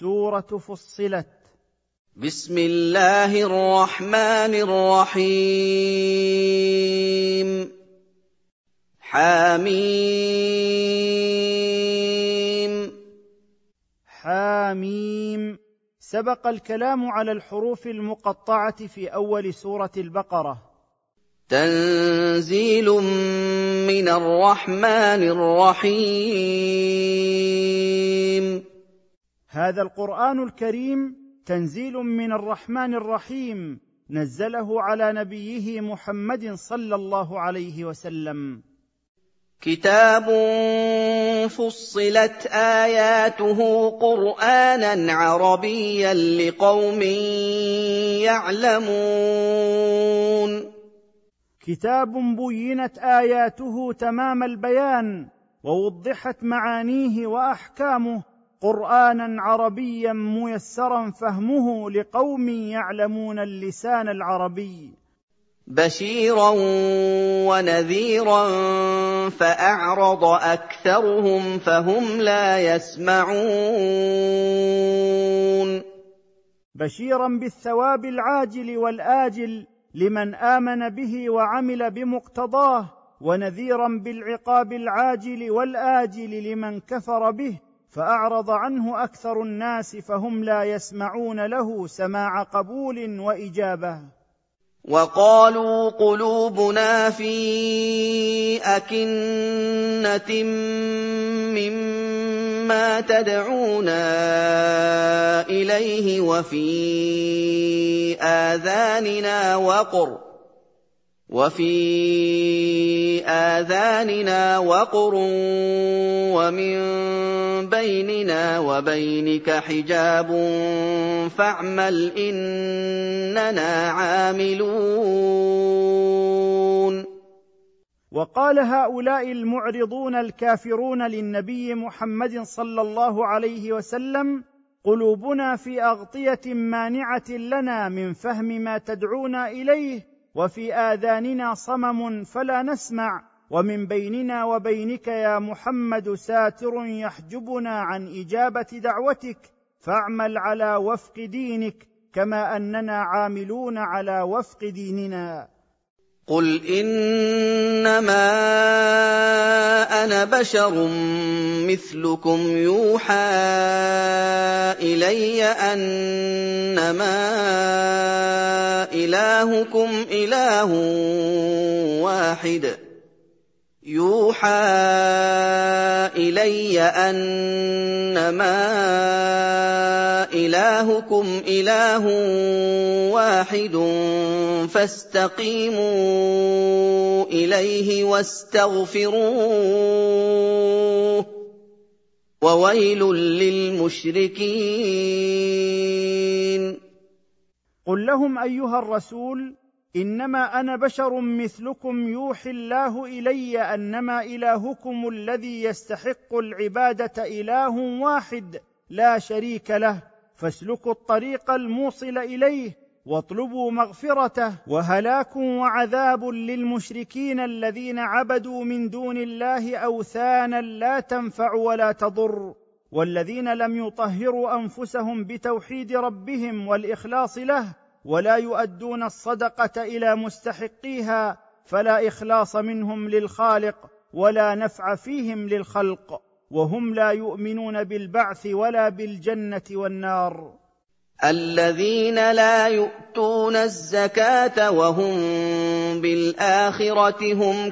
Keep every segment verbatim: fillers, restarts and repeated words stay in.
سورة فصلت. بسم الله الرحمن الرحيم. حاميم. حاميم. سبق الكلام على الحروف المقطعة في أول سورة البقرة. تنزيل من الرحمن الرحيم. هذا القرآن الكريم تنزيل من الرحمن الرحيم، نزله على نبيه محمد صلى الله عليه وسلم. كتاب فصلت آياته قرآنا عربيا لقوم يعلمون. كتاب بينت آياته تمام البيان ووضحت معانيه وأحكامه، قرآنا عربيا ميسرا فهمه لقوم يعلمون اللسان العربي. بشيرا ونذيرا فأعرض أكثرهم فهم لا يسمعون. بشيرا بالثواب العاجل والآجل لمن آمن به وعمل بمقتضاه، ونذيرا بالعقاب العاجل والآجل لمن كفر به فأعرض عنه أكثر الناس فهم لا يسمعون له سماع قبول وإجابة. وقالوا قلوبنا في أكنة مما تدعونا إليه وفي آذاننا وقر وفي آذاننا وقر ومن بيننا وبينك حجاب فاعمل إننا عاملون. وقال هؤلاء المعرضون الكافرون للنبي محمد صلى الله عليه وسلم: قلوبنا في أغطية مانعة لنا من فهم ما تدعونا إليه، وفي آذاننا صمم فلا نسمع، ومن بيننا وبينك يا محمد ساتر يحجبنا عن إجابة دعوتك، فاعمل على وفق دينك كما أننا عاملون على وفق ديننا. قل إنما أنا بشر مثلكم يوحى إلي أنما إلهكم إله واحد يوحى إلي أنما إلهكم إله واحد فاستقيموا إليه واستغفروه وويل للمشركين. قل لهم أيها الرسول: إنما أنا بشر مثلكم يوحي الله إلي أنما إلهكم الذي يستحق العبادة إله واحد لا شريك له، فاسلكوا الطريق الموصل إليه واطلبوا مغفرته، وهلاك وعذاب للمشركين الذين عبدوا من دون الله أوثانا لا تنفع ولا تضر، والذين لم يطهروا أنفسهم بتوحيد ربهم والإخلاص له ولا يؤدون الصدقة إلى مستحقيها، فلا إخلاص منهم للخالق ولا نفع فيهم للخلق، وهم لا يؤمنون بالبعث ولا بالجنة والنار. الذين لا يؤتون الزكاة وهم بالآخرة هم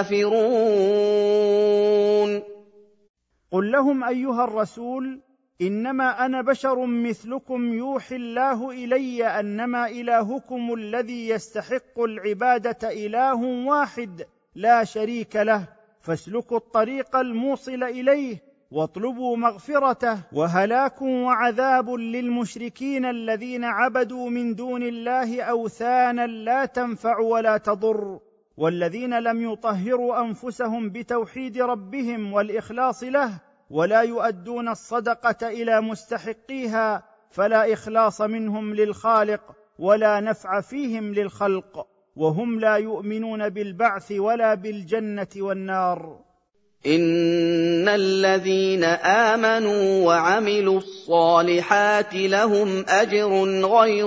كافرون. قل لهم أيها الرسول: إنما أنا بشر مثلكم يوحي الله إلي أنما إلهكم الذي يستحق العبادة إله واحد لا شريك له، فاسلكوا الطريق الموصل إليه واطلبوا مغفرته، وهلاك وعذاب للمشركين الذين عبدوا من دون الله أوثانا لا تنفع ولا تضر، والذين لم يطهروا أنفسهم بتوحيد ربهم والإخلاص له ولا يؤدون الصدقة إلى مستحقيها، فلا إخلاص منهم للخالق ولا نفع فيهم للخلق، وهم لا يؤمنون بالبعث ولا بالجنة والنار. إِنَّ الَّذِينَ آمَنُوا وَعَمِلُوا الصَّالِحَاتِ لَهُمْ أَجْرٌ غَيْرُ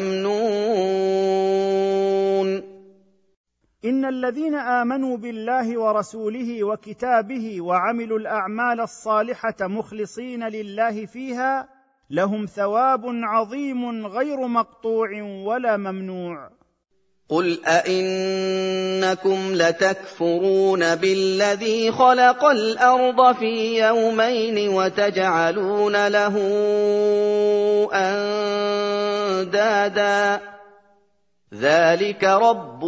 مَمْنُونٍ إن الذين آمنوا بالله ورسوله وكتابه وعملوا الأعمال الصالحة مخلصين لله فيها لهم ثواب عظيم غير مقطوع ولا ممنوع. قُلْ أَئِنَّكُمْ لَتَكْفُرُونَ بِالَّذِي خَلَقَ الْأَرْضَ فِي يَوْمَيْنِ وَتَجْعَلُونَ لَهُ أَندَادًا ۚ ذَٰلِكَ رَبُّ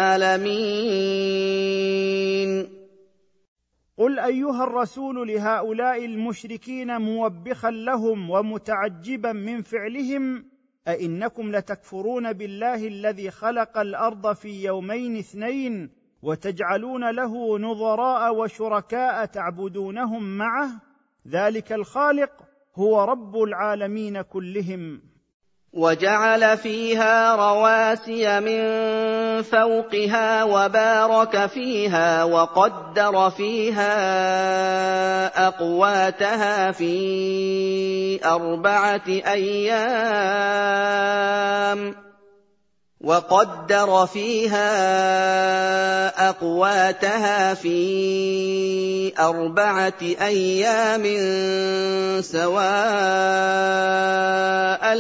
الْعَالَمِينَ. قل أيها الرسول لهؤلاء المشركين موبخا لهم ومتعجبا من فعلهم: أئنكم لتكفرون بالله الذي خلق الأرض في يومين اثنين وتجعلون له نظراء وشركاء تعبدونهم معه، ذلك الخالق هو رب العالمين كلهم. وَجَعَلَ فِيهَا رَوَاسِيَ مِن فَوْقِهَا وَبَارَكَ فِيهَا وَقَدَّرَ فِيهَا أَقْوَاتَهَا فِي أَرْبَعَةِ أَيَّامٍ وَقَدَّرَ فِيهَا أَقْوَاتَهَا فِي أَرْبَعَةِ أَيَّامٍ سَوَاءً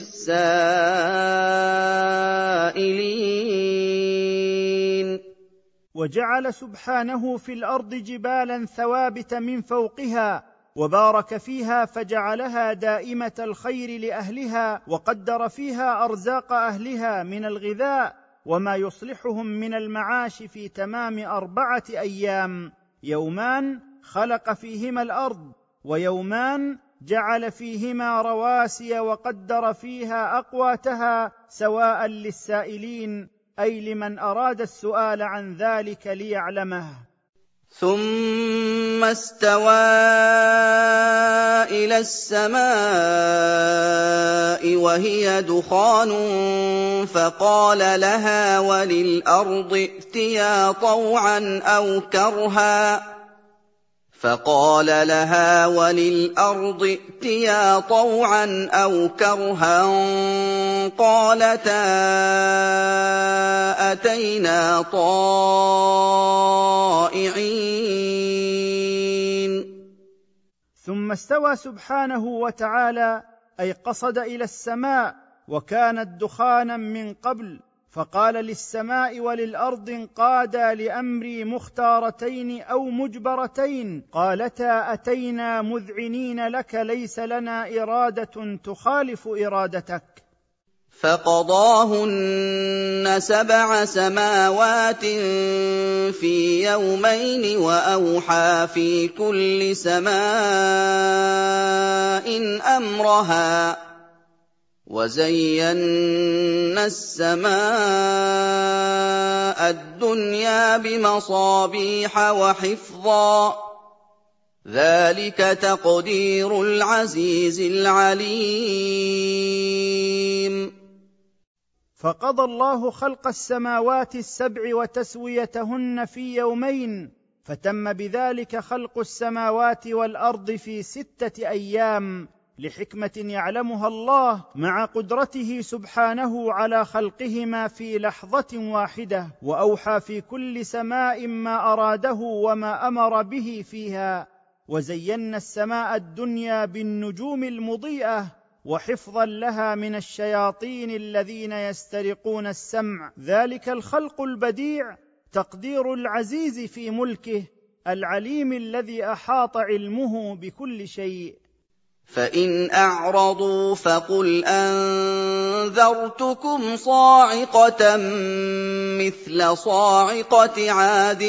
لِّلسَّائِلِينَ. وجعل سبحانه في الأرض جبالا ثوابت من فوقها وبارك فيها فجعلها دائمة الخير لأهلها، وقدر فيها أرزاق أهلها من الغذاء وما يصلحهم من المعاش في تمام أربعة أيام: يومان خلق فيهما الأرض، ويومان جعل فيهما رواسي وقدر فيها أقواتها سواء للسائلين، أي لمن أراد السؤال عن ذلك ليعلمه. ثُمَّ اسْتَوَىٰ إِلَى السَّمَاءِ وَهِيَ دُخَانٌ فَقَالَ لَهَا وَلِلْأَرْضِ ائْتِيَا طَوْعًا أَوْ كَرْهًا فَقَالَ لَهَا وَلِلْأَرْضِ ائْتِيَا طَوْعًا أَوْ كَرْهًا قَالَتَا أَتَيْنَا طَائِعِينَ. ثم استوى سبحانه وتعالى، أي قصد إلى السماء، وكانت دخانا من قبل، فقال للسماء وللأرض: انقادا لأمري مختارتين أو مجبرتين، قالتا أتينا مذعنين لك، ليس لنا إرادة تخالف إرادتك. فَقَضَاهُنَّ سَبْعَ سَمَاوَاتٍ فِي يَوْمَيْنِ وَأَوْحَىٰ فِي كُلِّ سَمَاءٍ أَمْرَهَا ۚ وَزَيَّنَّا السَّمَاءَ الدُّنْيَا بِمَصَابِيحَ وَحِفْظًا ۚ ذَٰلِكَ تَقْدِيرُ الْعَزِيزِ الْعَلِيمِ. فقضى الله خلق السماوات السبع وتسويتهن في يومين، فتم بذلك خلق السماوات والأرض في ستة أيام، لحكمة يعلمها الله مع قدرته سبحانه على خلقهما في لحظة واحدة، وأوحى في كل سماء ما أراده وما أمر به فيها. وزينا السماء الدنيا بالنجوم المضيئة، وحفظا لها من الشياطين الذين يسترقون السمع، ذلك الخلق البديع تقدير العزيز في ملكه العليم الذي أحاط علمه بكل شيء. فَإِنْ أَعْرَضُوا فَقُلْ أَنذَرْتُكُمْ صَاعِقَةً مِّثْلَ صَاعِقَةِ عَادٍ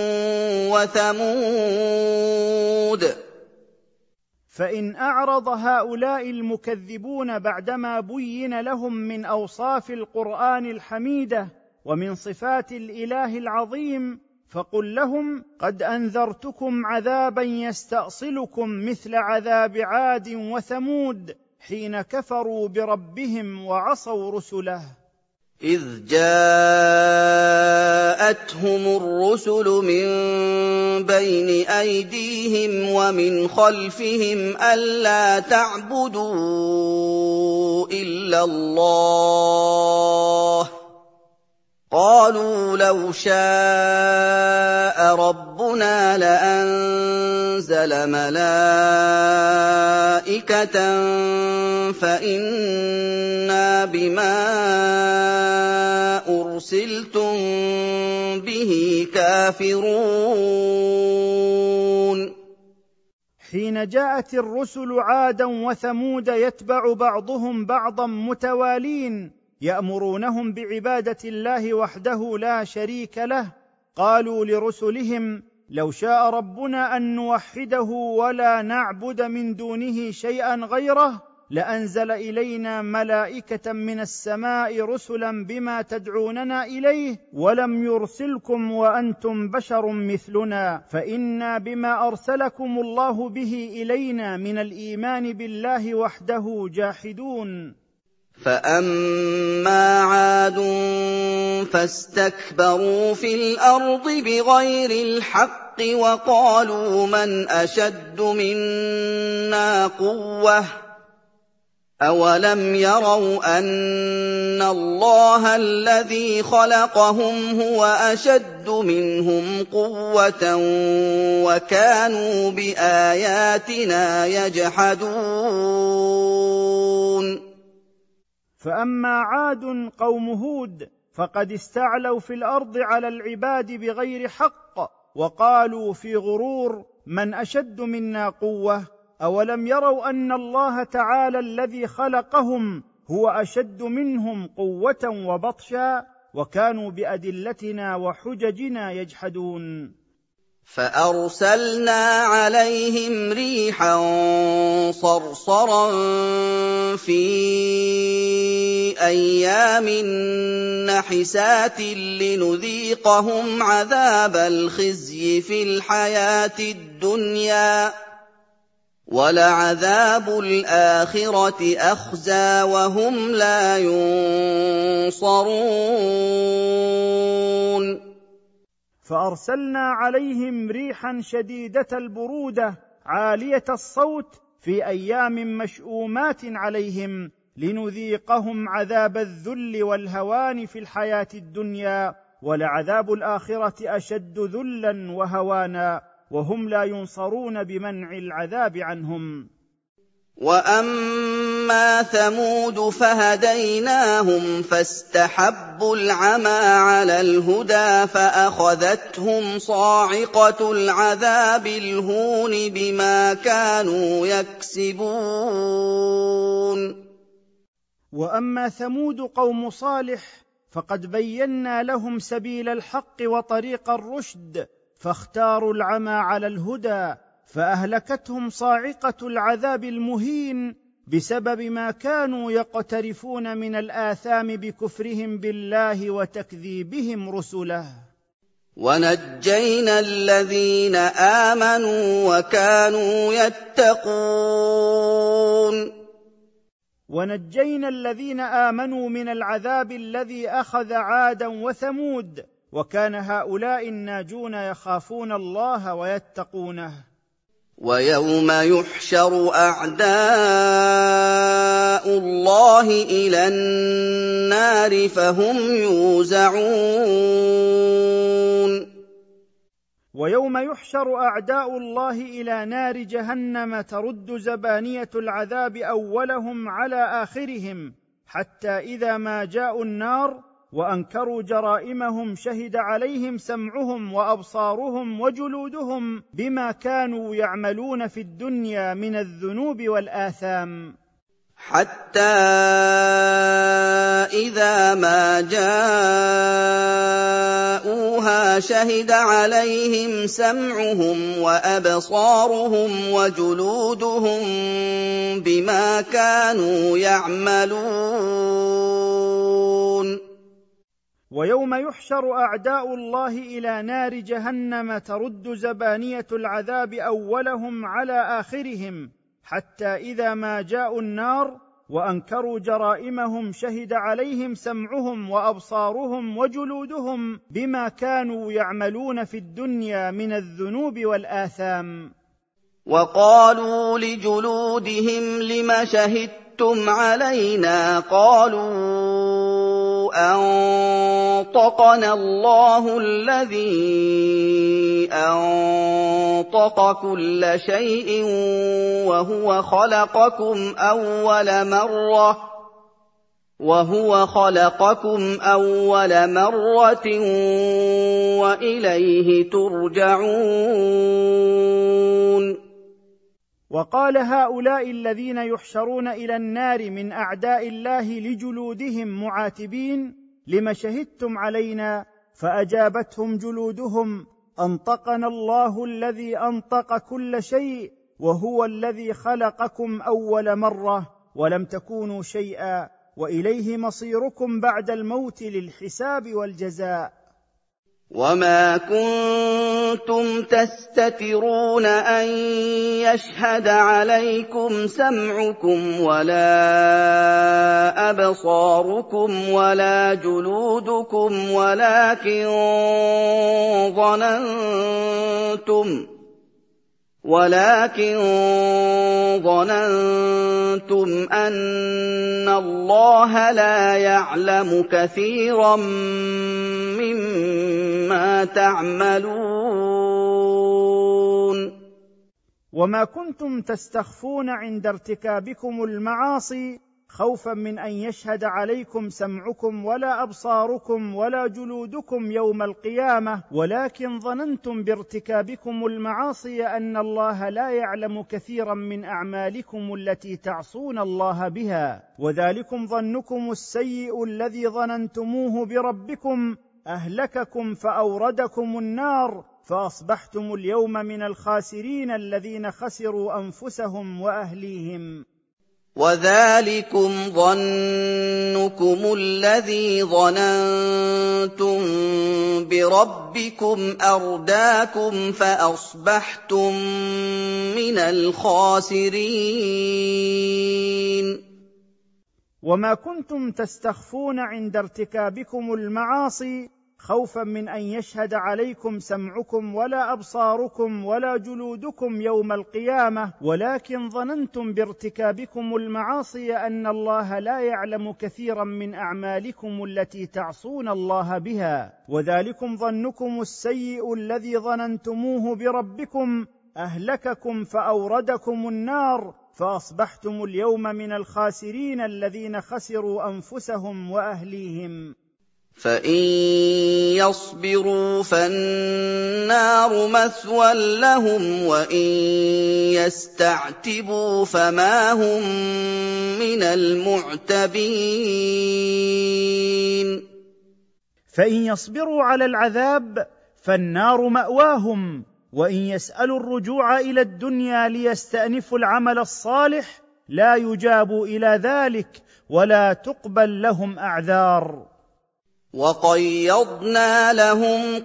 وَثَمُودَ. فإن أعرض هؤلاء المكذبون بعدما بين لهم من أوصاف القرآن الحميدة ومن صفات الإله العظيم، فقل لهم: قد أنذرتكم عذابا يستأصلكم مثل عذاب عاد وثمود حين كفروا بربهم وعصوا رسله. إِذْ جَاءَتْهُمُ الرُّسُلُ مِن بَيْنِ أَيْدِيهِمْ وَمِنْ خَلْفِهِمْ أَلَّا تَعْبُدُوا إِلَّا اللَّهَ قَالُوا لَوْ شَاءَ رَبُّنَا لَأَنزَلَ مَلَائِكَةً فَإِنَّا بِمَا أُرْسِلْتُم بِهِ كَافِرُونَ حين جاءت الرسل عادا وثمود يتبع بعضهم بعضا متوالين يأمرونهم بعبادة الله وحده لا شريك له، قالوا لرسلهم: لو شاء ربنا أن نوحده ولا نعبد من دونه شيئا غيره لأنزل إلينا ملائكة من السماء رسلا بما تدعوننا إليه، ولم يرسلكم وأنتم بشر مثلنا، فإنا بما أرسلكم الله به إلينا من الإيمان بالله وحده جاحدون. فَأَمَّا عَادٌ فَاسْتَكْبَرُوا فِي الْأَرْضِ بِغَيْرِ الْحَقِّ وَقَالُوا مَنْ أَشَدُّ مِنَّا قُوَّةً ۖ أَوَلَمْ يَرَوْا أَنَّ اللَّهَ الَّذِي خَلَقَهُمْ هُوَ أَشَدُّ مِنْهُمْ قُوَّةً وَكَانُوا بِآيَاتِنَا يَجْحَدُونَ. فأما عاد قوم هود فقد استعلوا في الأرض على العباد بغير حق، وقالوا في غرور: من أشد منا قوة، أولم يروا أن الله تعالى الذي خلقهم هو أشد منهم قوة وبطشا، وكانوا بأدلتنا وحججنا يجحدون. فَأَرْسَلْنَا عَلَيْهِمْ رِيحًا صَرْصَرًا فِي أَيَّامٍ نَّحِسَاتٍ لِّنُذِيقَهُمْ عَذَابَ الْخِزْيِ فِي الْحَيَاةِ الدُّنْيَا ۖ وَلَعَذَابُ الْآخِرَةِ أَخْزَىٰ وَهُمْ لَا يُنصَرُونَ. فأرسلنا عليهم ريحا شديدة البرودة عالية الصوت في أيام مشؤومات عليهم لنذيقهم عذاب الذل والهوان في الحياة الدنيا، ولعذاب الآخرة أشد ذلا وهوانا، وهم لا ينصرون بمنع العذاب عنهم. وَأَمَّا ثَمُودُ فَهَدَيْنَاهُمْ فَاسْتَحَبُّوا الْعَمَىٰ عَلَى الْهُدَىٰ فَأَخَذَتْهُمْ صَاعِقَةُ الْعَذَابِ الْهُونِ بِمَا كَانُوا يَكْسِبُونَ. وأما ثمود قوم صالح فقد بينا لهم سبيل الحق وطريق الرشد، فاختاروا العمى على الهدى، فأهلكتهم صاعقة العذاب المهين بسبب ما كانوا يقترفون من الآثام بكفرهم بالله وتكذيبهم رسله. وَنَجَّيْنَا الَّذِينَ آمَنُوا وَكَانُوا يَتَّقُونَ. ونجينا الذين آمنوا من العذاب الذي أخذ عادا وثمود، وكان هؤلاء الناجون يخافون الله ويتقونه. وَيَوْمَ يُحْشَرُ أَعْدَاءُ اللَّهِ إِلَى النَّارِ فَهُمْ يُوزَعُونَ. ويوم يحشر أعداء الله إلى نار جهنم ترد زبانية العذاب أولهم على آخرهم، حتى إذا ما جاءوا النار وأنكروا جرائمهم شهد عليهم سمعهم وأبصارهم وجلودهم بما كانوا يعملون في الدنيا من الذنوب والآثام، حتى إذا ما جاءوها شهد عليهم سمعهم وأبصارهم وجلودهم بما كانوا يعملون. ويوم يحشر أعداء الله إلى نار جهنم ترد زبانية العذاب أولهم على آخرهم، حتى إذا ما جاءوا النار وانكروا جرائمهم شهد عليهم سمعهم وابصارهم وجلودهم بما كانوا يعملون في الدنيا من الذنوب والاثام. وقالوا لجلودهم لم شهدتم علينا؟ قالوا أنطقنا الله الذي أنطق كل شيء وهو خلقكم أول مرة وهو خلقكم أول مرة وإليه ترجعون. وقال هؤلاء الذين يحشرون إلى النار من أعداء الله لجلودهم معاتبين: لم شهدتم علينا؟ فأجابتهم جلودهم: أنطقنا الله الذي أنطق كل شيء وهو الذي خلقكم أول مرة ولم تكونوا شيئا وإليه مصيركم بعد الموت للحساب والجزاء. وما كنتم تستترون أن يشهد عليكم سمعكم ولا أبصاركم ولا جلودكم ولكن ظننتم ولكن ظننتم أن الله لا يعلم كثيرا مما تعملون. وما كنتم تستخفون عند ارتكابكم المعاصي خوفا من ان يشهد عليكم سمعكم ولا ابصاركم ولا جلودكم يوم القيامه، ولكن ظننتم بارتكابكم المعاصي ان الله لا يعلم كثيرا من اعمالكم التي تعصون الله بها، وذلكم ظنكم السيء الذي ظننتموه بربكم اهلككم فاوردكم النار فاصبحتم اليوم من الخاسرين الذين خسروا انفسهم واهليهم. وذلكم ظنكم الذي ظننتم بربكم أرداكم فأصبحتم من الخاسرين. وما كنتم تستخفون عند ارتكابكم المعاصي خوفا من ان يشهد عليكم سمعكم ولا ابصاركم ولا جلودكم يوم القيامه، ولكن ظننتم بارتكابكم المعاصي ان الله لا يعلم كثيرا من اعمالكم التي تعصون الله بها، وذلكم ظنكم السيء الذي ظننتموه بربكم اهلككم فاوردكم النار فاصبحتم اليوم من الخاسرين الذين خسروا انفسهم واهليهم. فإن يصبروا فالنار مثوى لهم وإن يستعتبوا فما هم من المعتبين. فإن يصبروا على العذاب فالنار مأواهم، وإن يسألوا الرجوع إلى الدنيا ليستأنفوا العمل الصالح لا يجابوا إلى ذلك ولا تقبل لهم أعذار. وَقَيَّضْنَا لَهُمْ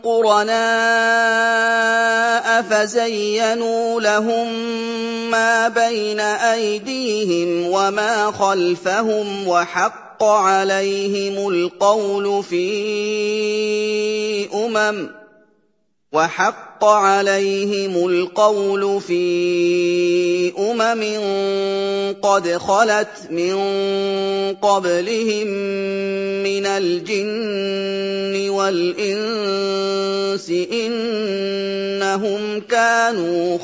قُرَنَاءَ فَزَيَّنُوا لَهُم مَّا بَيْنَ أَيْدِيهِمْ وَمَا خَلْفَهُمْ وَحَقَّ عَلَيْهِمُ الْقَوْلُ فِي أُمَمٍ وَحَقَّ عَلَيْهِمُ الْقَوْلُ فِي أُمَمٍ قَدْ خَلَتْ مِن قَبْلِهِم مِّنَ الْجِنِّ وَالْإِنسِ إِنَّهُمْ كَانُوا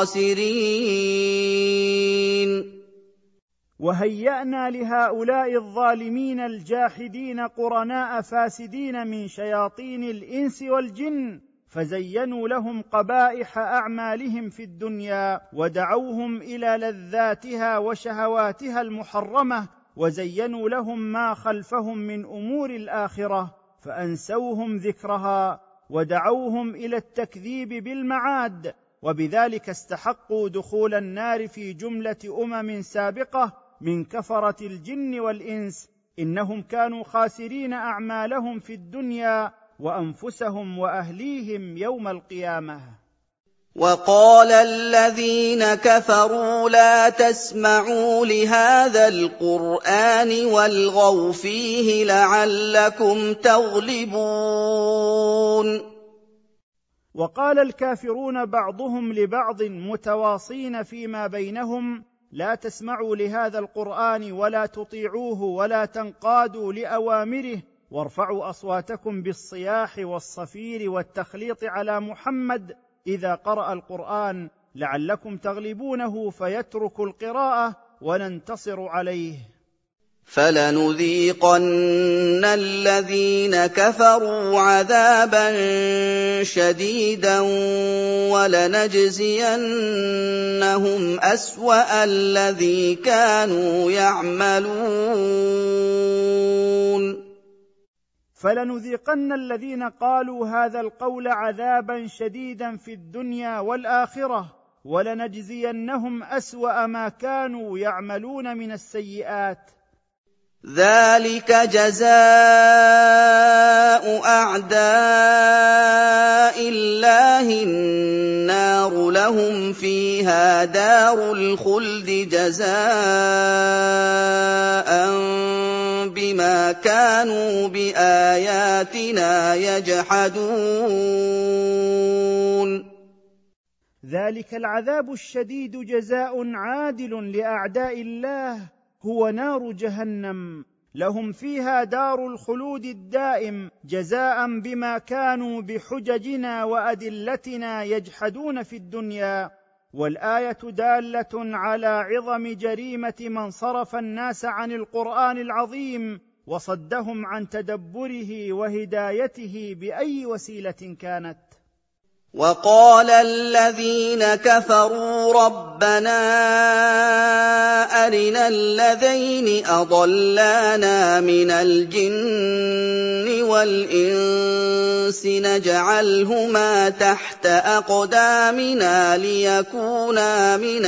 خَاسِرِينَ. وهيأنا لهؤلاء الظالمين الجاحدين قرناء فاسدين من شياطين الإنس والجن، فزينوا لهم قبائح أعمالهم في الدنيا ودعوهم إلى لذاتها وشهواتها المحرمة، وزينوا لهم ما خلفهم من أمور الآخرة فأنسوهم ذكرها ودعوهم إلى التكذيب بالمعاد، وبذلك استحقوا دخول النار في جملة أمم سابقة من كفرة الجن والإنس. إنهم كانوا خاسرين أعمالهم في الدنيا وأنفسهم وأهليهم يوم القيامة. وَقَالَ الَّذِينَ كَفَرُوا لَا تَسْمَعُوا لِهَٰذَا الْقُرْآنِ وَالْغَوْا فِيهِ لَعَلَّكُمْ تَغْلِبُونَ وقال الكافرون بعضهم لبعض متواصين فيما بينهم: لا تسمعوا لهذا القرآن ولا تطيعوه ولا تنقادوا لأوامره وارفعوا أصواتكم بالصياح والصفير والتخليط على محمد إذا قرأ القرآن لعلكم تغلبونه فيترك القراءة وننتصر عليه. فَلَنُذِيقَنَّ الَّذِينَ كَفَرُوا عَذَابًا شَدِيدًا وَلَنَجْزِيَنَّهُمْ أَسْوَأَ الَّذِي كَانُوا يَعْمَلُونَ فَلَنُذِيقَنَّ الَّذِينَ قالوا هذا القول عذابا شديدا في الدنيا والآخرة ولنجزينهم أسوأ ما كانوا يعملون من السيئات. ذَلِكَ جَزَاءُ أَعْدَاءِ اللَّهِ النَّارُ لَهُمْ فِيهَا دَارُ الْخُلْدِ جَزَاءً بِمَا كَانُوا بِآيَاتِنَا يَجْحَدُونَ ذلك العذاب الشديد جزاء عادل لأعداء الله هو نار جهنم لهم فيها دار الخلود الدائم جزاء بما كانوا بحججنا وأدلتنا يجحدون في الدنيا. والآية دالة على عظم جريمة من صرف الناس عن القرآن العظيم وصدهم عن تدبره وهدايته بأي وسيلة كانت. وَقَالَ الَّذِينَ كَفَرُوا رَبَّنَا أَرِنَا اللَّذَيْنِ أَضَلَّانَا مِنَ الْجِنِّ وَالْإِنسِ نَجْعَلْهُمَا تَحْتَ أَقْدَامِنَا لِيَكُونَا مِنَ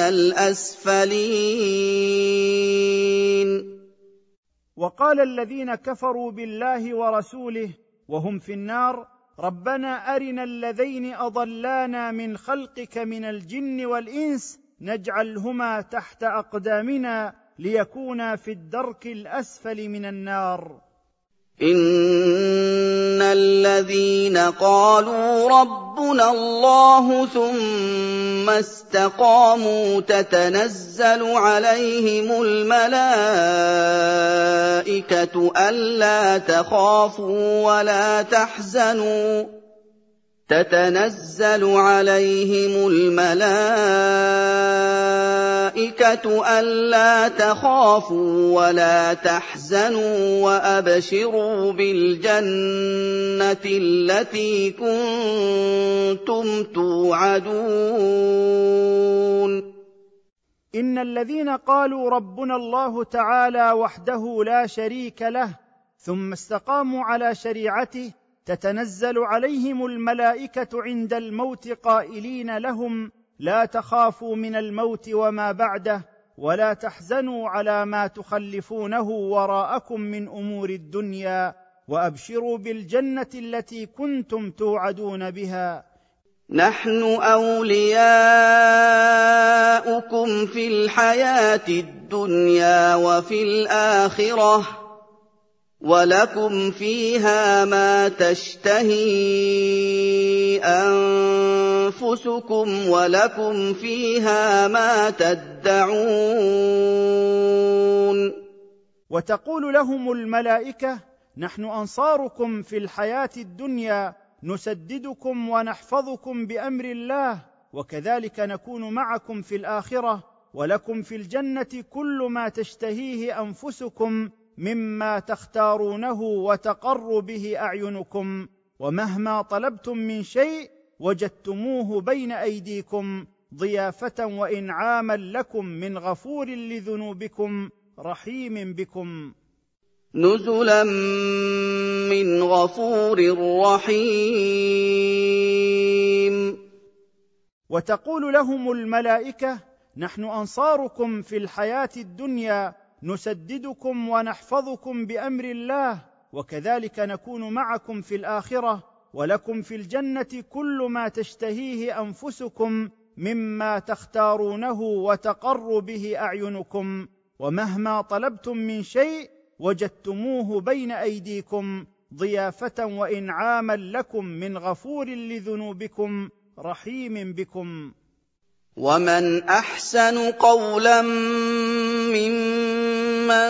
الْأَسْفَلِينَ. وقال الذين كفروا بالله ورسوله وهم في النار: ربنا أرنا اللذين أضلانا من خلقك من الجن والإنس نجعلهما تحت أقدامنا ليكونا في الدرك الأسفل من النار. إِنَّ الَّذِينَ قَالُوا رَبُّنَا اللَّهُ ثُمَّ اسْتَقَامُوا تَتَنَزَّلُ عَلَيْهِمُ الْمَلَائِكَةُ أَلَّا تَخَافُوا وَلَا تَحْزَنُوا تَتَنَزَّلُ عَلَيْهِمُ الْمَلَائِكَةُ أَلَّا تَخَافُوا وَلَا تَحْزَنُوا وَأَبْشِرُوا بِالْجَنَّةِ الَّتِي كُنتُمْ تُوعَدُونَ. إن الذين قالوا ربنا الله تعالى وحده لا شريك له ثم استقاموا على شريعته تتنزل عليهم الملائكة عند الموت قائلين لهم: لا تخافوا من الموت وما بعده ولا تحزنوا على ما تخلفونه وراءكم من أمور الدنيا وأبشروا بالجنة التي كنتم توعدون بها. نحن أولياؤكم في الحياة الدنيا وفي الآخرة وَلَكُمْ فِيهَا مَا تَشْتَهِي أَنفُسُكُمْ وَلَكُمْ فِيهَا مَا تَدَّعُونَ. وتقول لهم الملائكة: نحن أنصاركم في الحياة الدنيا نسددكم ونحفظكم بأمر الله وكذلك نكون معكم في الآخرة ولكم في الجنة كل ما تشتهيه أنفسكم مما تختارونه وتقر به أعينكم ومهما طلبتم من شيء وجدتموه بين أيديكم ضيافة وإنعاما لكم من غفور لذنوبكم رحيم بكم. نزلا من غفور رحيم. وتقول لهم الملائكة: نحن أنصاركم في الحياة الدنيا نسددكم ونحفظكم بأمر الله وكذلك نكون معكم في الآخرة ولكم في الجنة كل ما تشتهيه أنفسكم مما تختارونه وتقر به أعينكم، ومهما طلبتم من شيء وجدتموه بين أيديكم ضيافة وإنعاما لكم من غفور لذنوبكم رحيم بكم. ومن أحسن قولا ممن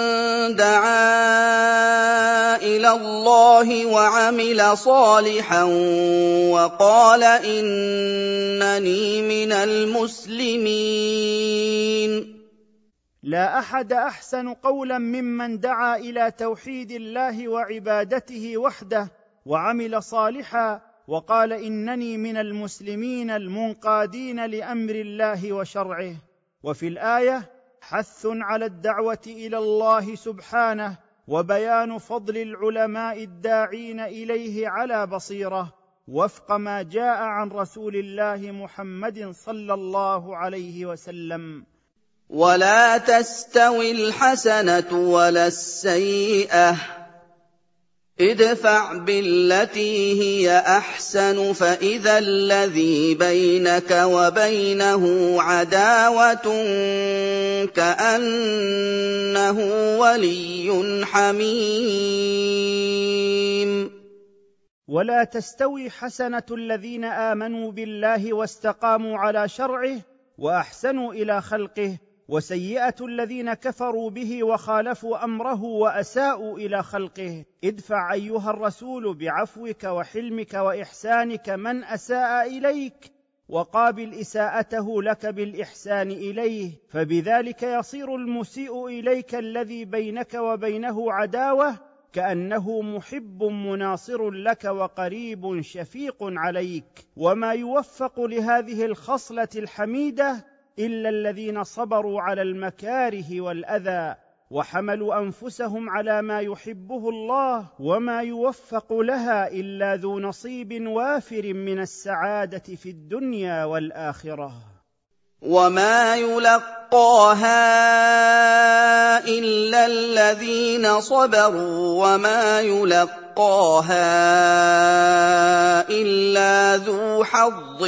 دعا إلى الله وعمل صالحا وقال إنني من المسلمين. لا أحد أحسن قولا ممن دعا إلى توحيد الله وعبادته وحده وعمل صالحا وقال إنني من المسلمين المنقادين لأمر الله وشرعه. وفي الآية حث على الدعوة إلى الله سبحانه وبيان فضل العلماء الداعين إليه على بصيرة وفق ما جاء عن رسول الله محمد صلى الله عليه وسلم. ولا تستوي الحسنة ولا السيئة، ادفع بالتي هي أحسن فإذا الذي بينك وبينه عداوة كأنه ولي حميم. ولا تستوي حسنة الذين آمنوا بالله واستقاموا على شرعه وأحسنوا إلى خلقه، وسيئة الذين كفروا به وخالفوا أمره وأساءوا إلى خلقه. ادفع أيها الرسول بعفوك وحلمك وإحسانك من أساء إليك، وقابل إساءته لك بالإحسان إليه، فبذلك يصير المسيء إليك الذي بينك وبينه عداوة كأنه محب مناصر لك وقريب شفيق عليك. وما يوفق لهذه الخصلة الحميدة إلا الذين صبروا على المكاره والأذى وحملوا أنفسهم على ما يحبه الله، وما يوفق لها إلا ذو نصيب وافر من السعادة في الدنيا والآخرة. وما يلقاها إلا الذين صبروا وما يلقاها إلا ذو حظ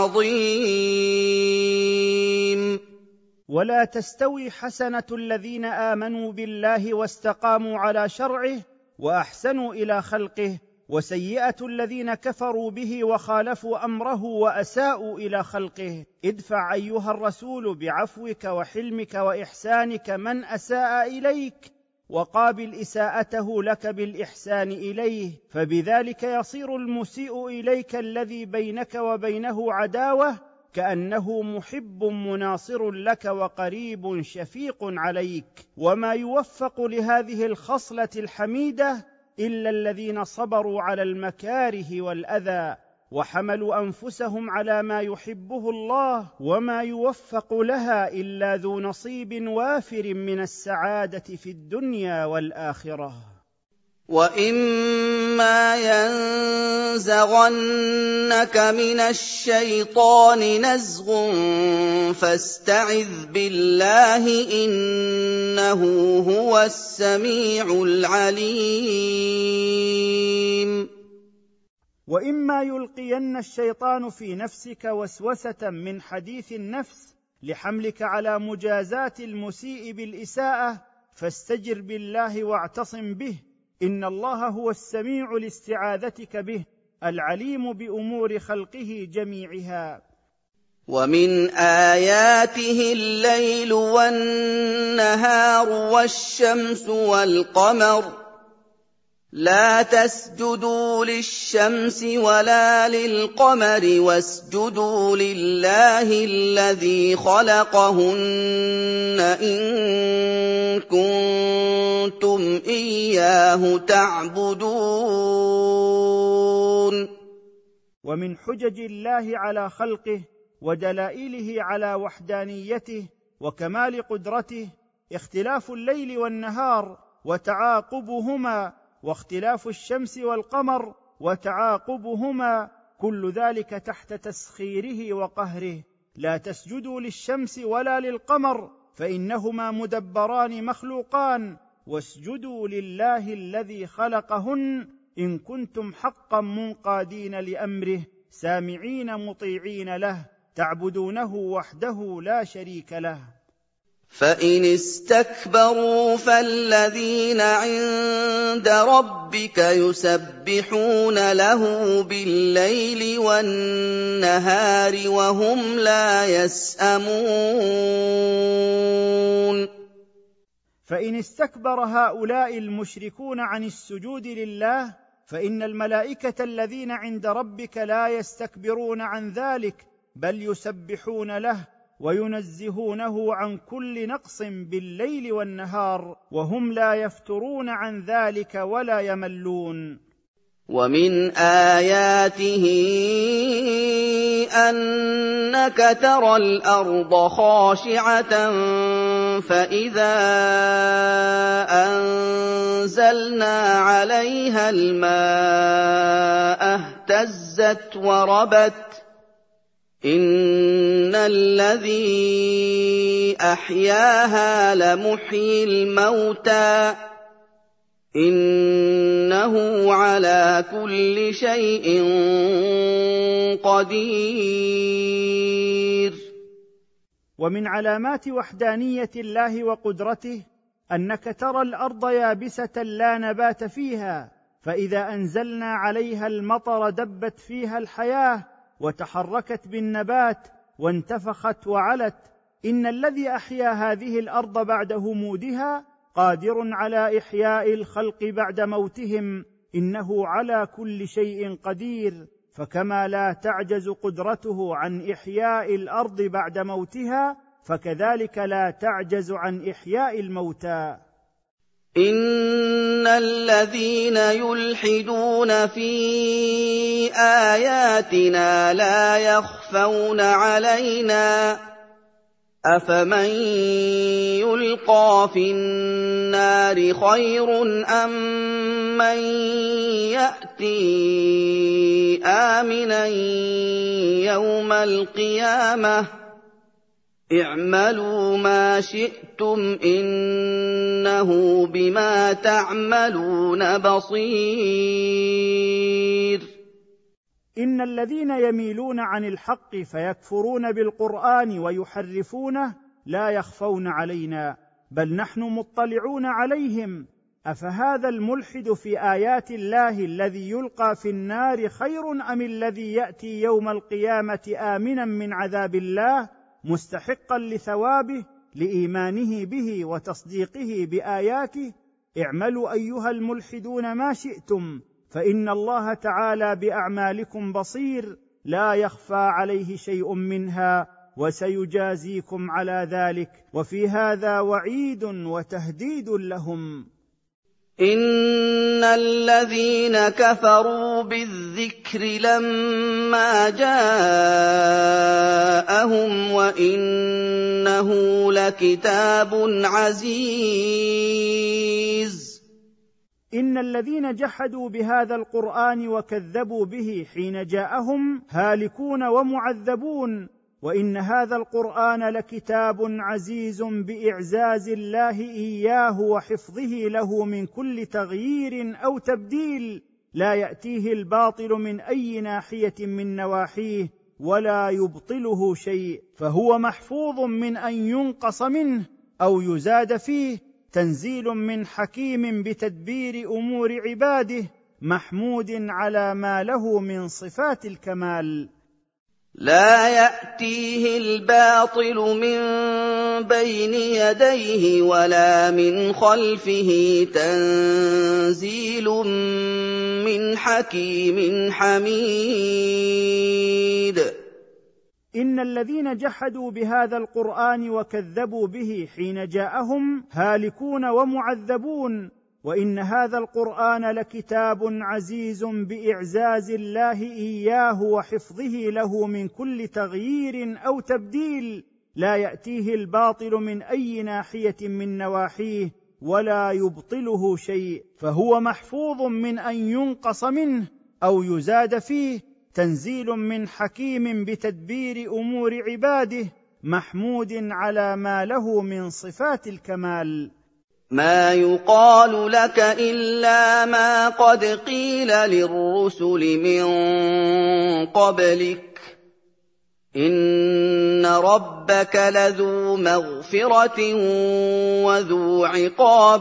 عظيم. ولا تستوي حسنة الذين آمنوا بالله واستقاموا على شرعه وأحسنوا إلى خلقه، وسيئة الذين كفروا به وخالفوا أمره وأساءوا إلى خلقه. ادفع أيها الرسول بعفوك وحلمك وإحسانك من أساء إليك، وقابل إساءته لك بالإحسان إليه، فبذلك يصير المسيء إليك الذي بينك وبينه عداوة كأنه محب مناصر لك وقريب شفيق عليك. وما يوفق لهذه الخصلة الحميدة إلا الذين صبروا على المكاره والأذى وحملوا أنفسهم على ما يحبه الله، وما يوفق لها إلا ذو نصيب وافر من السعادة في الدنيا والآخرة. وَإِمَّا يَنزَغَنَّكَ مِنَ الشَّيْطَانِ نَزْغٌ فَاسْتَعِذْ بِاللَّهِ ۖ إِنَّهُ هُوَ السَّمِيعُ الْعَلِيمُ. وإما يلقين الشيطان في نفسك وسوسة من حديث النفس لحملك على مجازاة المسيء بالإساءة فاستجر بالله واعتصم به، إن الله هو السميع لاستعاذتك به العليم بأمور خلقه جميعها. وَمِنْ آيَاتِهِ اللَّيْلُ وَالنَّهَارُ وَالشَّمْسُ وَالْقَمَرُ ۚ لَا تَسْجُدُوا لِلشَّمْسِ وَلَا لِلْقَمَرِ وَاسْجُدُوا لِلَّهِ الَّذِي خَلَقَهُنَّ إِن كُنتُمْ إِيَّاهُ تَعْبُدُونَ. ومن حجج الله على خلقه ودلائله على وحدانيته وكمال قدرته اختلاف الليل والنهار وتعاقبهما، واختلاف الشمس والقمر وتعاقبهما، كل ذلك تحت تسخيره وقهره. لا تسجدوا للشمس ولا للقمر فإنهما مدبران مخلوقان، واسجدوا لله الذي خلقهن إن كنتم حقا منقادين لأمره سامعين مطيعين له تعبدونه وحده لا شريك له. فإن استكبروا فالذين عند ربك يسبحون له بالليل والنهار وهم لا يسأمون. فإن استكبر هؤلاء المشركون عن السجود لله فإن الملائكة الذين عند ربك لا يستكبرون عن ذلك، بل يسبحون له وينزهونه عن كل نقص بالليل والنهار وهم لا يفترون عن ذلك ولا يملون. ومن آياته أنك ترى الأرض خاشعة فإذا أنزلنا عليها الماء اهتزت وربت إن الذي أحياها لمحيي الموتى إنه على كل شيء قدير. ومن علامات وحدانية الله وقدرته أنك ترى الأرض يابسة لا نبات فيها، فإذا أنزلنا عليها المطر دبت فيها الحياة وتحركت بالنبات وانتفخت وعلت. إن الذي أحيا هذه الأرض بعد همودها قادر على إحياء الخلق بعد موتهم، إنه على كل شيء قدير. فكما لا تعجز قدرته عن إحياء الأرض بعد موتها فكذلك لا تعجز عن إحياء الموتى. إن الذين يلحدون في آياتنا لا يخفون علينا أفمن يلقى في النار خير أم من يأتي آمنا يوم القيامة اعملوا ما شئتم إنه بما تعملون بصير. إن الذين يميلون عن الحق فيكفرون بالقرآن ويحرفونه لا يخفون علينا، بل نحن مطلعون عليهم. أفهذا الملحد في آيات الله الذي يلقى في النار خير أم الذي يأتي يوم القيامة آمنا من عذاب الله مستحقا لثوابه لإيمانه به وتصديقه بآياته؟ اعملوا أيها الملحدون ما شئتم فإن الله تعالى بأعمالكم بصير لا يخفى عليه شيء منها وسيجازيكم على ذلك. وفي هذا وعيد وتهديد لهم. إن الذين كفروا بالذكر لما جاءهم وإنه لكتاب عزيز. إن الذين جحدوا بهذا القرآن وكذبوا به حين جاءهم هالكون ومعذبون، وإن هذا القرآن لكتاب عزيز بإعزاز الله إياه وحفظه له من كل تغيير أو تبديل، لا يأتيه الباطل من أي ناحية من نواحيه ولا يبطله شيء، فهو محفوظ من أن ينقص منه أو يزاد فيه، تنزيل من حكيم بتدبير أمور عباده، محمود على ما له من صفات الكمال. لا يأتيه الباطل من بين يديه ولا من خلفه تنزيل من حكيم حميد. إن الذين جحدوا بهذا القرآن وكذبوا به حين جاءهم هالكون ومعذبون، وإن هذا القرآن لكتاب عزيز بإعزاز الله إياه وحفظه له من كل تغيير أو تبديل، لا يأتيه الباطل من أي ناحية من نواحيه ولا يبطله شيء، فهو محفوظ من أن ينقص منه أو يزاد فيه، تنزيل من حكيم بتدبير أمور عباده، محمود على ما له من صفات الكمال. مَا يُقَالُ لَكَ إِلَّا مَا قَدْ قِيلَ لِلرُّسُلِ مِن قَبْلِكَ ۚ إِنَّ رَبَّكَ لَذُو مَغْفِرَةٍ وَذُو عِقَابٍ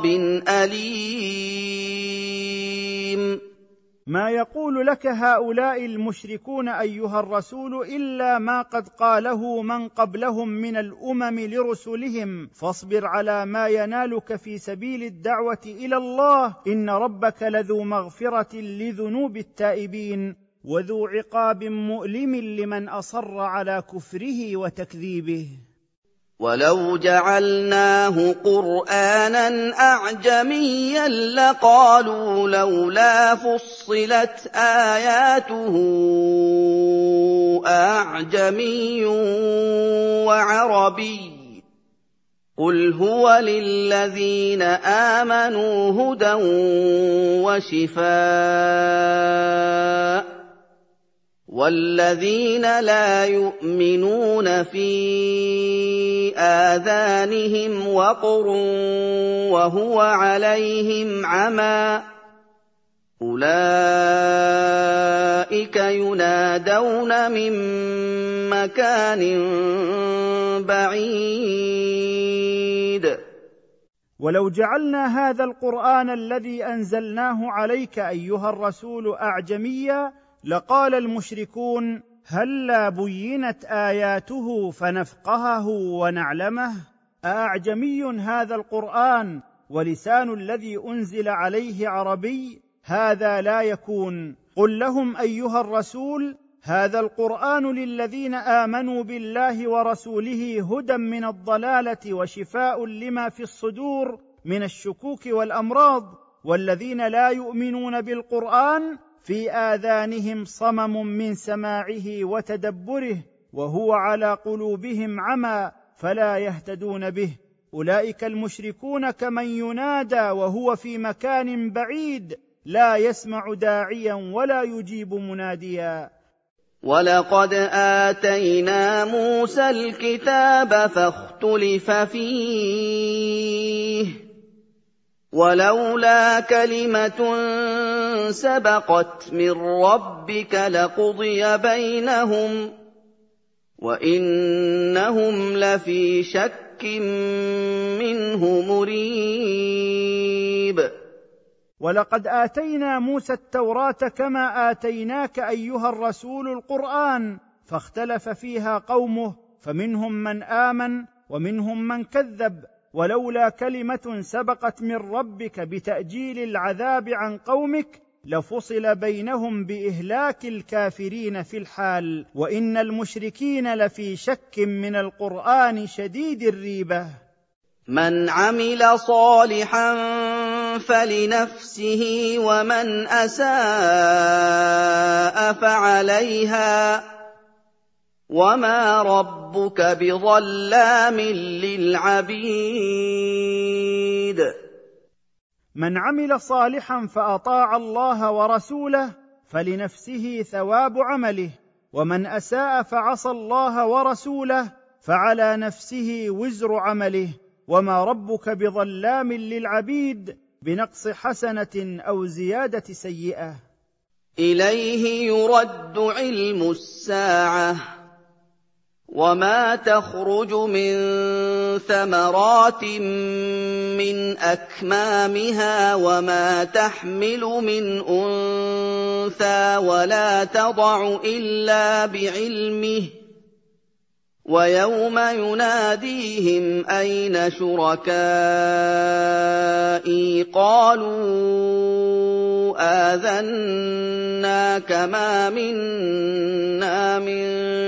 أَلِيمٍ. ما يقول لك هؤلاء المشركون أيها الرسول إلا ما قد قاله من قبلهم من الأمم لرسلهم، فاصبر على ما ينالك في سبيل الدعوة إلى الله، إن ربك لذو مغفرة لذنوب التائبين وذو عقاب مؤلم لمن أصر على كفره وتكذيبه. وَلَوْ جَعَلْنَاهُ قُرْآنًا أَعْجَمِيًّا لَّقَالُوا لَوْلَا فُصِّلَتْ آيَاتُهُ أَأَعْجَمِيٌّ وَعَرَبِيٌّ ۗ قُلْ هُوَ لِلَّذِينَ آمَنُوا هُدًى وَشِفَاءٌ ۖ وَالَّذِينَ لَا يُؤْمِنُونَ فِي آذَانِهِمْ وَقْرٌ وَهُوَ عَلَيْهِمْ عَمًى ۚ أُولَٰئِكَ يُنَادَوْنَ مِن مَّكَانٍ بَعِيدٍ. ولو جعلنا هذا القرآن الذي أنزلناه عليك أيها الرسول أعجميا لقال المشركون هلا بينت آياته فنفقهه ونعلمه. أأعجمي هذا القرآن ولسان الذي أنزل عليه عربي؟ هذا لا يكون. قل لهم أيها الرسول هذا القرآن للذين آمنوا بالله ورسوله هدى من الضلالة وشفاء لما في الصدور من الشكوك والأمراض، والذين لا يؤمنون بالقرآن في آذانهم صمم من سماعه وتدبره وهو على قلوبهم عمى فلا يهتدون به. أولئك المشركون كمن ينادى وهو في مكان بعيد لا يسمع داعيا ولا يجيب مناديا. وَلَقَدْ آتَيْنَا مُوسَى الْكِتَابَ فَاخْتُلِفَ فِيهِ ۚ وَلَوْلَا كَلِمَةٌ سَبَقَتْ مِن رَّبِّكَ لَقُضِيَ بَيْنَهُمْ ۚ وَإِنَّهُمْ لَفِي شَكٍّ مِّنْهُ مُرِيبٍ. ولقد آتينا موسى التوراة كما آتيناك أيها الرسول القرآن، فاختلف فيها قومه فمنهم من آمن ومنهم من كذب، ولولا كلمة سبقت من ربك بتأجيل العذاب عن قومك لفصل بينهم بإهلاك الكافرين في الحال، وإن المشركين لفي شك من القرآن شديد الريبة. مَنْ عَمِلَ صَالِحًا فَلِنَفْسِهِ وَمَنْ أَسَاءَ فَعَلَيْهَا ۗ وَمَا رَبُّكَ بِظَلَّامٍ لِّلْعَبِيدِ. من عمل صالحا فأطاع الله ورسوله فلنفسه ثواب عمله، ومن أساء فعصى الله ورسوله فعلى نفسه وزر عمله، وما ربك بظلام للعبيد بنقص حسنة أو زيادة سيئة. إليه يرد علم الساعة، وما تخرج من ثمرات من أكمامها وما تحمل من أنثى ولا تضع إلا بعلمه، ويوم يناديهم أين شركائي قالوا آذناك ما منا من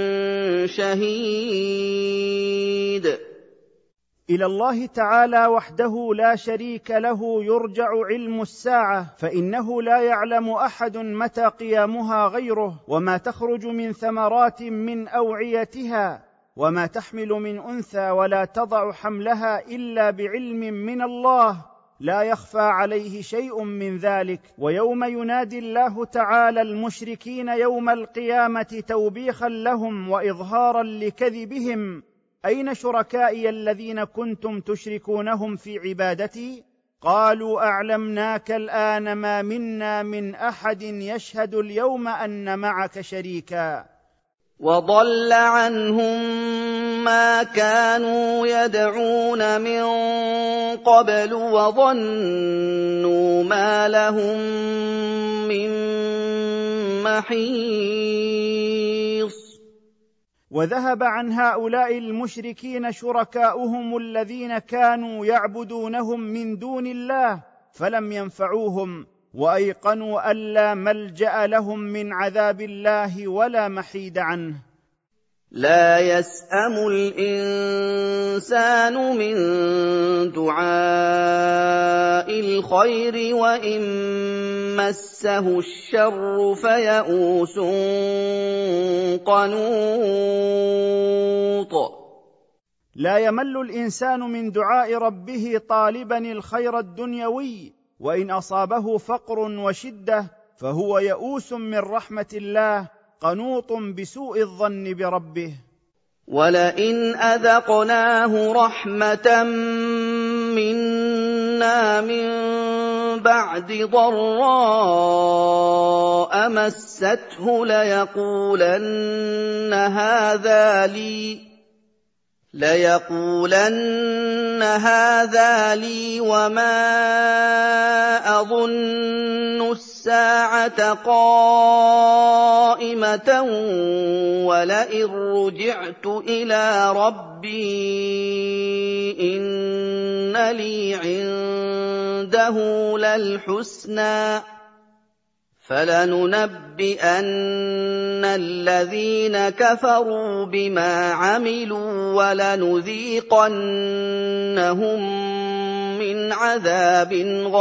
شهيد. إلى الله تعالى وحده لا شريك له يرجع علم الساعة، فإنه لا يعلم أحد متى قيامها غيره، وما تخرج من ثمرات من أوعيتها وما تحمل من أنثى ولا تضع حملها إلا بعلم من الله، لا يخفى عليه شيء من ذلك. ويوم ينادي الله تعالى المشركين يوم القيامة توبيخا لهم وإظهارا لكذبهم: أين شركائي الذين كنتم تشركونهم في عبادتي؟ قالوا أعلمناك الآن ما منا من أحد يشهد اليوم أن معك شريكا. وضل عنهم ما كانوا يدعون من قبل وظنوا ما لهم من محيص. وذهب عن هؤلاء المشركين شركاؤهم الذين كانوا يعبدونهم من دون الله فلم ينفعوهم، وأيقنوا ألا ملجأ لهم من عذاب الله ولا محيد عنه. لا يسأم الإنسان من دعاء الخير وإن مسه الشر فيئوس قنوط. لا يمل الإنسان من دعاء ربه طالبا الخير الدنيوي، وإن أصابه فقر وشدة فهو يئوس من رحمة الله قنوط بسوء الظن بربه. ولئن أذقناه رحمة منا من بعد ضراء مسته ليقولن هذا لي ليقولن هذا لي وما أظن الساعة قائمة ولئن رجعت إلى ربي إن لي عنده للحسنى فلننبئن الذين كفروا بما عملوا ولنذيقنهم من عذاب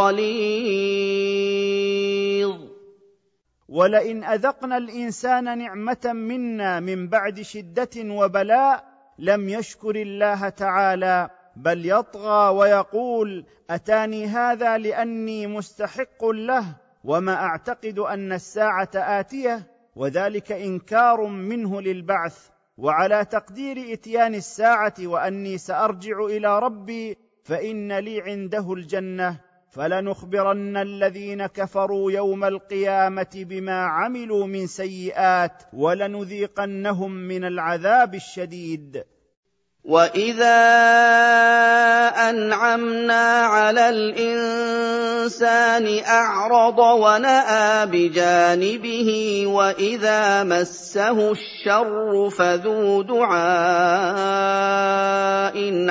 غليظ. ولئن أذقنا الإنسان نعمة منا من بعد شدة وبلاء لم يشكر الله تعالى، بل يطغى ويقول أتاني هذا لأني مستحق له وما أعتقد أن الساعة آتية، وذلك إنكار منه للبعث وعلى تقدير إتيان الساعة وأني سأرجع إلى ربي فإن لي عنده الجنة، فلنخبرن الذين كفروا يوم القيامة بما عملوا من سيئات ولنذيقنهم من العذاب الشديد. وَإِذَا أَنْعَمْنَا عَلَى الْإِنسَانِ أَعْرَضَ وَنَأَىٰ بِجَانِبِهِ وَإِذَا مَسَّهُ الشَّرُّ فَذُو دُعَاءٍ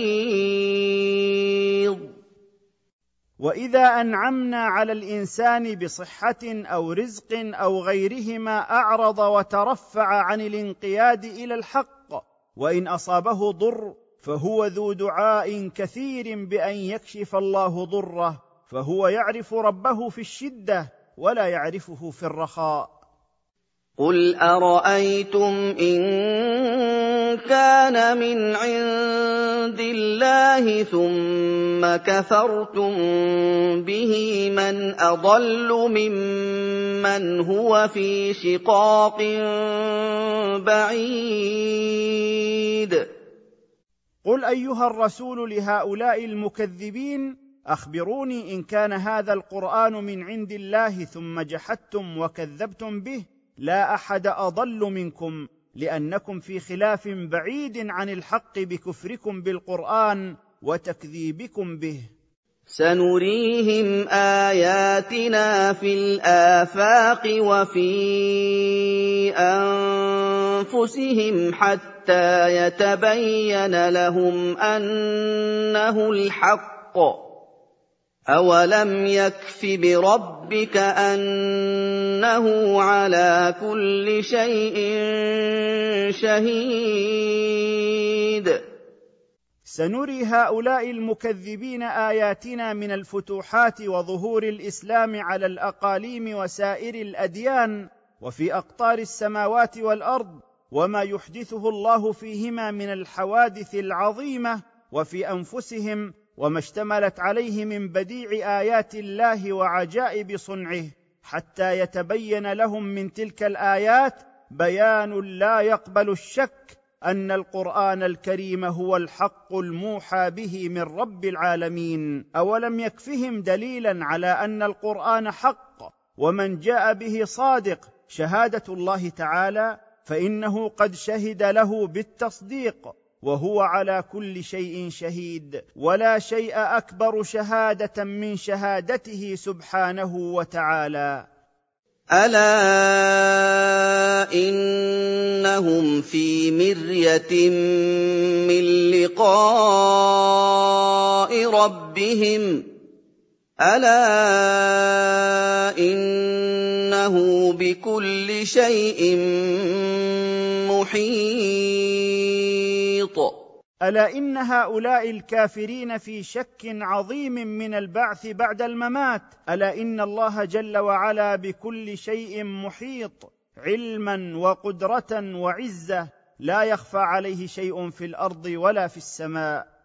عَرِيضٍ. وإذا أنعمنا على الإنسان بصحة أو رزق أو غيرهما أعرض وترفع عن الانقياد إلى الحق، وإن أصابه ضر فهو ذو دعاء كثير بأن يكشف الله ضره، فهو يعرف ربه في الشدة ولا يعرفه في الرخاء. قُلْ أَرَأَيْتُمْ إِن كَانَ مِنْ عِندِ اللَّهِ ثُمَّ كَفَرْتُم بِهِ مَنْ أَضَلُّ مِمَّنْ هُوَ فِي شِقَاقٍ بَعِيدٍ. قل أيها الرسول لهؤلاء المكذبين أخبروني إن كان هذا القرآن من عند الله ثم جحدتم وكذبتم به، لا أحد أضل منكم، لأنكم في خلاف بعيد عن الحق بكفركم بالقرآن وتكذيبكم به. سنريهم آياتنا في الآفاق وفي أنفسهم حتى يتبين لهم أنه الحق. أولم يكف بربك أنه على كل شيء شهيد. سنري هؤلاء المكذبين آياتنا من الفتوحات وظهور الإسلام على الأقاليم وسائر الأديان وفي أقطار السماوات والأرض، وما يحدثه الله فيهما من الحوادث العظيمة، وفي أنفسهم وما اشتملت عليه من بديع آيات الله وعجائب صنعه، حتى يتبين لهم من تلك الآيات بيان لا يقبل الشك ان القران الكريم هو الحق الموحى به من رب العالمين. اولم يكفهم دليلا على ان القران حق ومن جاء به صادق شهاده الله تعالى، فانه قد شهد له بالتصديق وهو على كل شيء شهيد، ولا شيء اكبر شهاده من شهادته سبحانه وتعالى. ألا إنهم في مرية من لقاء ربهم ألا إنه بكل شيء محيط. ألا إن هؤلاء الكافرين في شك عظيم من البعث بعد الممات. ألا إن الله جل وعلا بكل شيء محيط علما وقدرة وعزة، لا يخفى عليه شيء في الأرض ولا في السماء.